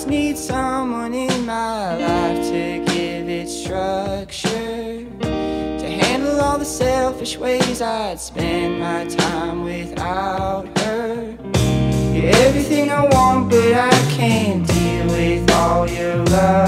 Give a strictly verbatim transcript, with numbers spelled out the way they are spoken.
just need someone in my life to give it structure, to handle all the selfish ways I'd spend my time without her. You're everything I want, but I can't deal with all your love.